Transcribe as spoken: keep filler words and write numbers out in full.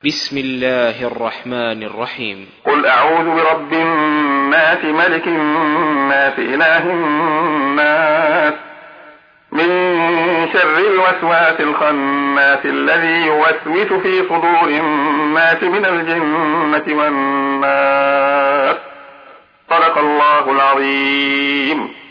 بسم الله الرحمن الرحيم. قل أعوذ برب الناس ملك الناس إله الناس من شر الوسواس الخناس الذي يوسوس في صدور الناس من الجنة والناس. صدق الله العظيم.